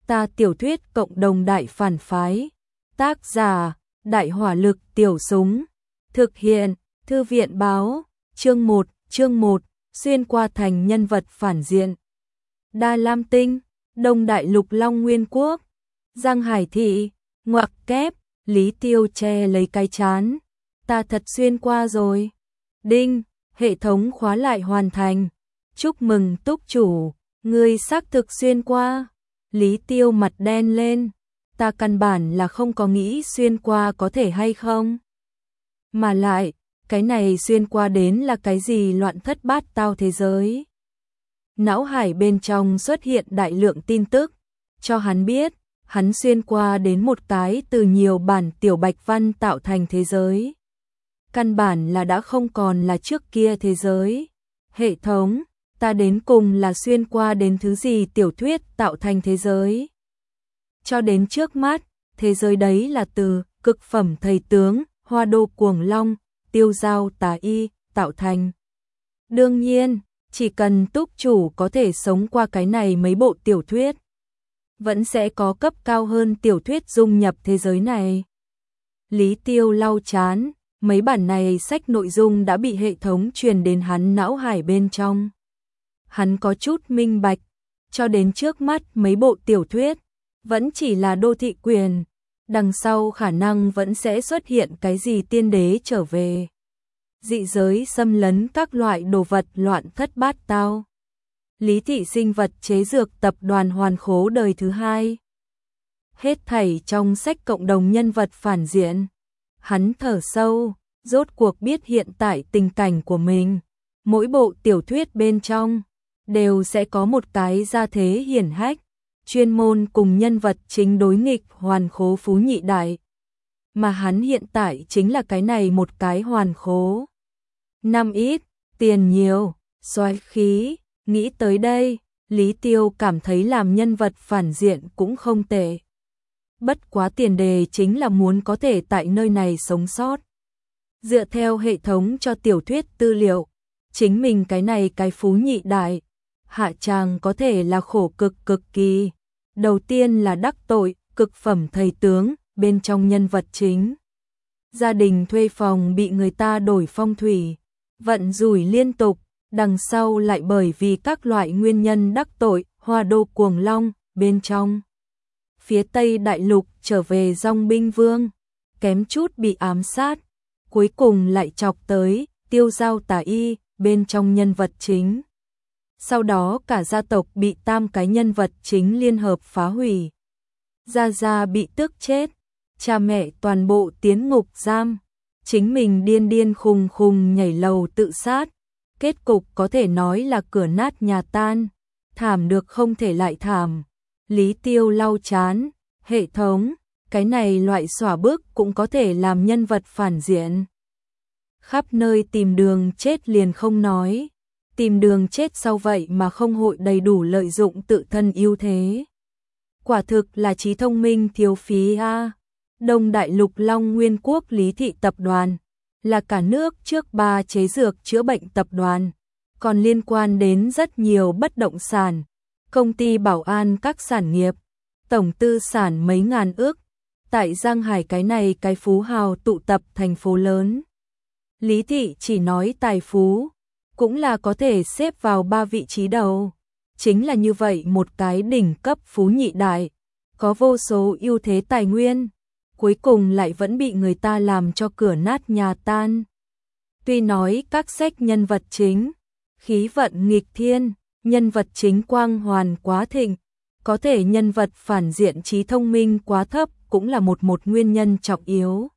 Ta tiểu thuyết cộng đồng đại phản phái. Tác giả: Đại hỏa lực tiểu súng. Thực hiện: Thư viện báo. Chương 1, xuyên qua thành nhân vật phản diện. Đa Lam Tinh, Đông Đại Lục Long Nguyên Quốc, Giang Hải Thị, ngoặc kép, Lý Tiêu che lấy cái trán. Ta thật xuyên qua rồi. Đinh, hệ thống khóa lại hoàn thành. Chúc mừng túc chủ, ngươi xác thực xuyên qua. Lý Tiêu mặt đen lên. Ta căn bản là không có nghĩ xuyên qua có thể hay không. Mà lại, cái này xuyên qua đến là cái gì loạn thất bát tao thế giới. Não hải bên trong xuất hiện đại lượng tin tức, cho hắn biết, hắn xuyên qua đến một cái từ nhiều bản tiểu bạch văn tạo thành thế giới. Căn bản là đã không còn là trước kia thế giới. Hệ thống, ta đến cùng là xuyên qua đến thứ gì tiểu thuyết tạo thành thế giới. Cho đến trước mắt, thế giới đấy là từ cực phẩm thầy tướng, hoa đô cuồng long, tiêu giao tà y, tạo thành. Đương nhiên, chỉ cần túc chủ có thể sống qua cái này mấy bộ tiểu thuyết, vẫn sẽ có cấp cao hơn tiểu thuyết dung nhập thế giới này. Lý Tiêu lau chán, mấy bản này sách nội dung đã bị hệ thống truyền đến hắn não hải bên trong. Hắn có chút minh bạch, cho đến trước mắt mấy bộ tiểu thuyết, vẫn chỉ là đô thị quyền, đằng sau khả năng vẫn sẽ xuất hiện cái gì tiên đế trở về. Dị giới xâm lấn các loại đồ vật loạn thất bát tao. Lý thị sinh vật chế dược tập đoàn hoàn khố đời thứ 2. Hết thảy trong sách cộng đồng nhân vật phản diện. Hắn thở sâu, rốt cuộc biết hiện tại tình cảnh của mình. Mỗi bộ tiểu thuyết bên trong, đều sẽ có một cái gia thế hiển hách, chuyên môn cùng nhân vật chính đối nghịch hoàn khố phú nhị đại. Mà hắn hiện tại chính là cái này một cái hoàn khố. Năm ít, tiền nhiều, soái khí, nghĩ tới đây, Lý Tiêu cảm thấy làm nhân vật phản diện cũng không tệ. Bất quá tiền đề chính là muốn có thể tại nơi này sống sót. Dựa theo hệ thống cho tiểu thuyết tư liệu, chính mình cái này cái phú nhị đại, hạ tràng có thể là khổ cực kỳ. Đầu tiên là đắc tội, cực phẩm thầy tướng, bên trong nhân vật chính. Gia đình thuê phòng bị người ta đổi phong thủy, vận rủi liên tục, đằng sau lại bởi vì các loại nguyên nhân đắc tội, hoa đô cuồng long, bên trong. Phía Tây Đại Lục trở về Dong Binh Vương, kém chút bị ám sát, cuối cùng lại chọc tới, tiêu giao tà y, bên trong nhân vật chính. Sau đó cả gia tộc bị tam cái nhân vật chính liên hợp phá hủy. Gia Gia bị tức chết, cha mẹ toàn bộ tiến ngục giam, chính mình điên khùng nhảy lầu tự sát. Kết cục có thể nói là cửa nát nhà tan, thảm được không thể lại thảm. Lý Tiêu lau chán, hệ thống, cái này loại xóa bước cũng có thể làm nhân vật phản diện. Khắp nơi tìm đường chết liền không nói, tìm đường chết sau vậy mà không hội đầy đủ lợi dụng tự thân ưu thế. Quả thực là trí thông minh thiếu phí a. Đông Đại Lục Long Nguyên Quốc Lý thị tập đoàn là cả nước trước 3 chế dược chữa bệnh tập đoàn, còn liên quan đến rất nhiều bất động sản, công ty bảo an các sản nghiệp, tổng tư sản mấy ngàn ước. Tại Giang Hải cái này cái phú hào tụ tập thành phố lớn. Lý thị chỉ nói tài phú, cũng là có thể xếp vào 3 vị trí đầu. Chính là như vậy một cái đỉnh cấp phú nhị đại, có vô số ưu thế tài nguyên, cuối cùng lại vẫn bị người ta làm cho cửa nát nhà tan. Tuy nói các sách nhân vật chính, khí vận nghịch thiên, nhân vật chính quang hoàn quá thịnh, có thể nhân vật phản diện trí thông minh quá thấp cũng là một nguyên nhân trọng yếu.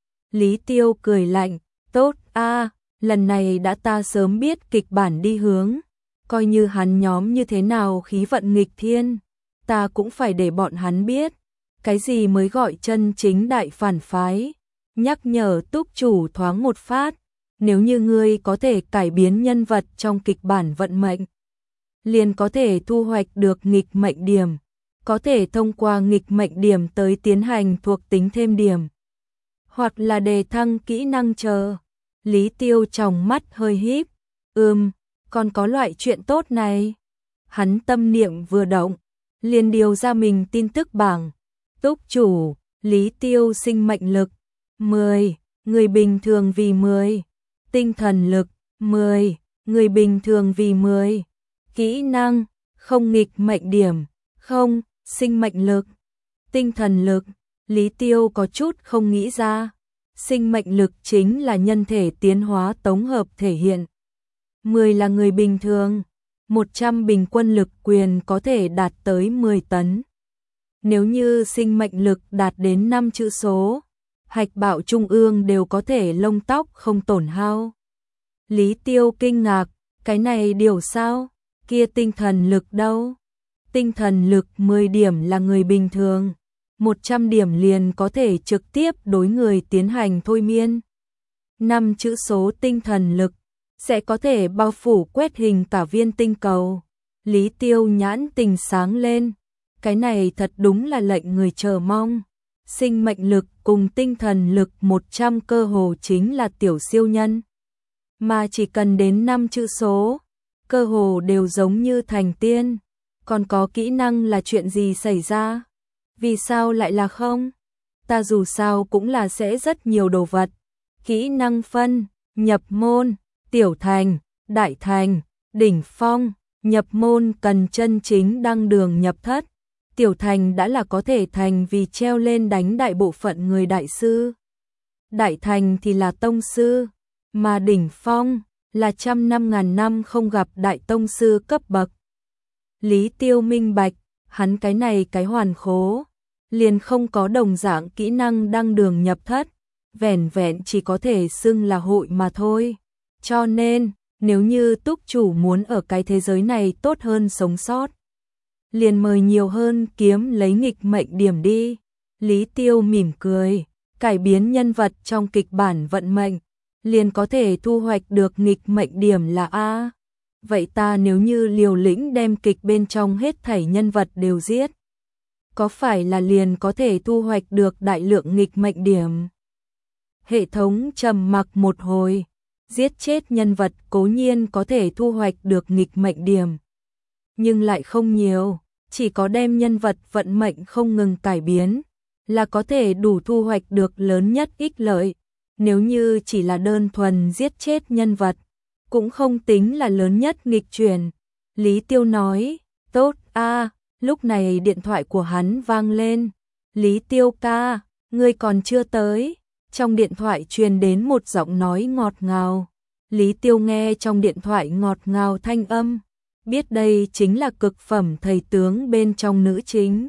Lý Tiêu cười lạnh, tốt a, lần này đã ta sớm biết kịch bản đi hướng, coi như hắn nhóm như thế nào khí vận nghịch thiên, ta cũng phải để bọn hắn biết, cái gì mới gọi chân chính đại phản phái. Nhắc nhở túc chủ thoáng một phát, nếu như ngươi có thể cải biến nhân vật trong kịch bản vận mệnh, liền có thể thu hoạch được nghịch mệnh điểm, có thể thông qua nghịch mệnh điểm tới tiến hành thuộc tính thêm điểm, hoặc là đề thăng kỹ năng chờ. Lý Tiêu trong mắt hơi híp, còn có loại chuyện tốt này. Hắn tâm niệm vừa động, liền điều ra mình tin tức bảng. Túc chủ, Lý Tiêu sinh mệnh lực 10, người bình thường vì 10, tinh thần lực 10, người bình thường vì 10, kỹ năng, không nghịch mệnh điểm, không, sinh mệnh lực, tinh thần lực. Lý Tiêu có chút không nghĩ ra, sinh mệnh lực chính là nhân thể tiến hóa tổng hợp thể hiện. 10 là người bình thường, 100 bình quân lực quyền có thể đạt tới 10 tấn. Nếu như sinh mệnh lực đạt đến 5 chữ số, hạch bạo trung ương đều có thể lông tóc không tổn hao. Lý Tiêu kinh ngạc, cái này điều sao? Kia tinh thần lực đâu? Tinh thần lực 10 điểm là người bình thường, 100 điểm liền có thể trực tiếp đối người tiến hành thôi miên. 5 chữ số tinh thần lực sẽ có thể bao phủ quét hình cả viên tinh cầu. Lý Tiêu nhãn tình sáng lên, cái này thật đúng là lệnh người chờ mong. Sinh mệnh lực cùng tinh thần lực 100 cơ hồ chính là tiểu siêu nhân. Mà chỉ cần đến 5 chữ số, cơ hồ đều giống như thành tiên. Còn có kỹ năng là chuyện gì xảy ra? Vì sao lại là không? Ta dù sao cũng là sẽ rất nhiều đồ vật. Kỹ năng phân, nhập môn, tiểu thành, đại thành, đỉnh phong. Nhập môn cần chân chính đăng đường nhập thất. Tiểu thành đã là có thể thành vì treo lên đánh đại bộ phận người đại sư. Đại thành thì là tông sư, mà đỉnh phong là trăm năm ngàn năm không gặp đại tông sư cấp bậc. Lý Tiêu minh bạch, hắn cái này cái hoàn khố, liền không có đồng dạng kỹ năng đăng đường nhập thất, vẻn vẹn chỉ có thể xưng là hội mà thôi. Cho nên, nếu như túc chủ muốn ở cái thế giới này tốt hơn sống sót, liền mời nhiều hơn kiếm lấy nghịch mệnh điểm đi. Lý Tiêu mỉm cười, cải biến nhân vật trong kịch bản vận mệnh, liền có thể thu hoạch được nghịch mệnh điểm là A. Vậy ta nếu như liều lĩnh đem kịch bên trong hết thảy nhân vật đều giết, có phải là liền có thể thu hoạch được đại lượng nghịch mệnh điểm? Hệ thống trầm mặc một hồi, giết chết nhân vật cố nhiên có thể thu hoạch được nghịch mệnh điểm, nhưng lại không nhiều, chỉ có đem nhân vật vận mệnh không ngừng cải biến, là có thể đủ thu hoạch được lớn nhất ích lợi. Nếu như chỉ là đơn thuần giết chết nhân vật, cũng không tính là lớn nhất nghịch chuyển. Lý Tiêu nói, tốt a. Lúc này điện thoại của hắn vang lên. Lý Tiêu ca, ngươi còn chưa tới. Trong điện thoại truyền đến một giọng nói ngọt ngào. Lý Tiêu nghe trong điện thoại ngọt ngào thanh âm, biết đây chính là cực phẩm thầy tướng bên trong nữ chính.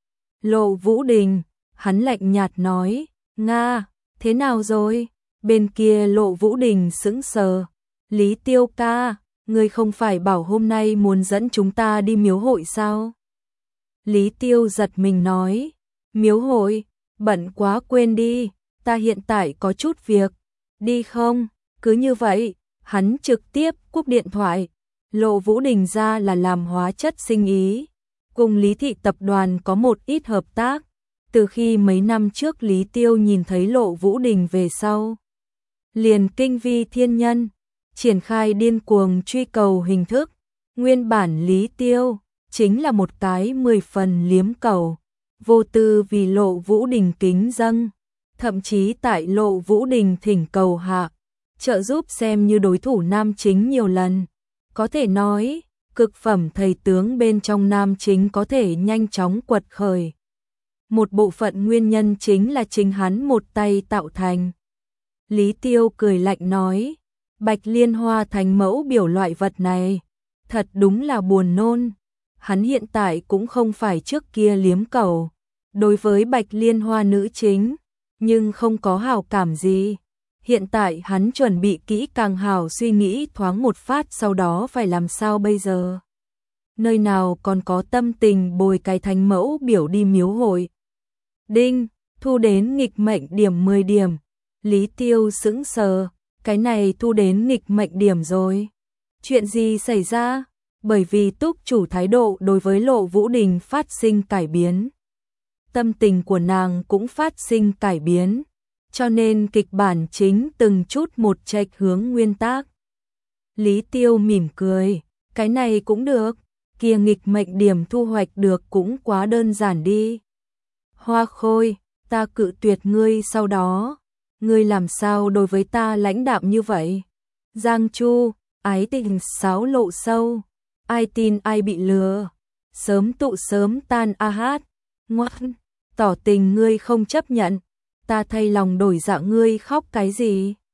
Lộ Vũ Đình, hắn lạnh nhạt nói, Nga, thế nào rồi? Bên kia Lộ Vũ Đình sững sờ. Lý Tiêu ca, ngươi không phải bảo hôm nay muốn dẫn chúng ta đi miếu hội sao? Lý Tiêu giật mình nói, miếu hội, bận quá quên đi, ta hiện tại có chút việc, đi không? Cứ như vậy, hắn trực tiếp cúp điện thoại. Lộ Vũ Đình ra là làm hóa chất sinh ý, cùng Lý Thị tập đoàn có một ít hợp tác. Từ khi mấy năm trước Lý Tiêu nhìn thấy Lộ Vũ Đình về sau, liền kinh vi thiên nhân, triển khai điên cuồng truy cầu hình thức. Nguyên bản Lý Tiêu chính là một cái 10 phần liếm cầu, vô tư vì Lộ Vũ Đình kính dâng, thậm chí tại Lộ Vũ Đình thỉnh cầu hạ, trợ giúp xem như đối thủ nam chính nhiều lần. Có thể nói, cực phẩm thầy tướng bên trong nam chính có thể nhanh chóng quật khởi. Một bộ phận nguyên nhân chính là chính hắn một tay tạo thành. Lý Tiêu cười lạnh nói, Bạch Liên Hoa thành mẫu biểu loại vật này, thật đúng là buồn nôn. Hắn hiện tại cũng không phải trước kia liếm cầu, đối với Bạch Liên Hoa nữ chính, nhưng không có hảo cảm gì. Hiện tại hắn chuẩn bị kỹ càng hảo suy nghĩ thoáng một phát sau đó phải làm sao bây giờ. Nơi nào còn có tâm tình bồi cái thánh mẫu biểu đi miếu hội. Đinh, thu đến nghịch mệnh điểm 10 điểm. Lý Tiêu sững sờ, cái này thu đến nghịch mệnh điểm rồi. Chuyện gì xảy ra? Bởi vì túc chủ thái độ đối với Lộ Vũ Đình phát sinh cải biến. Tâm tình của nàng cũng phát sinh cải biến. Cho nên kịch bản chính từng chút một chệch hướng nguyên tác. Lý Tiêu mỉm cười, cái này cũng được, kia nghịch mệnh điểm thu hoạch được cũng quá đơn giản đi. Hoa Khôi, ta cự tuyệt ngươi sau đó, ngươi làm sao đối với ta lãnh đạm như vậy? Giang Chu, ái tình sáo lộ sâu, ai tin ai bị lừa, sớm tụ sớm tan a hát, ngoan, tỏ tình ngươi không chấp nhận, ta thay lòng đổi dạ ngươi khóc cái gì?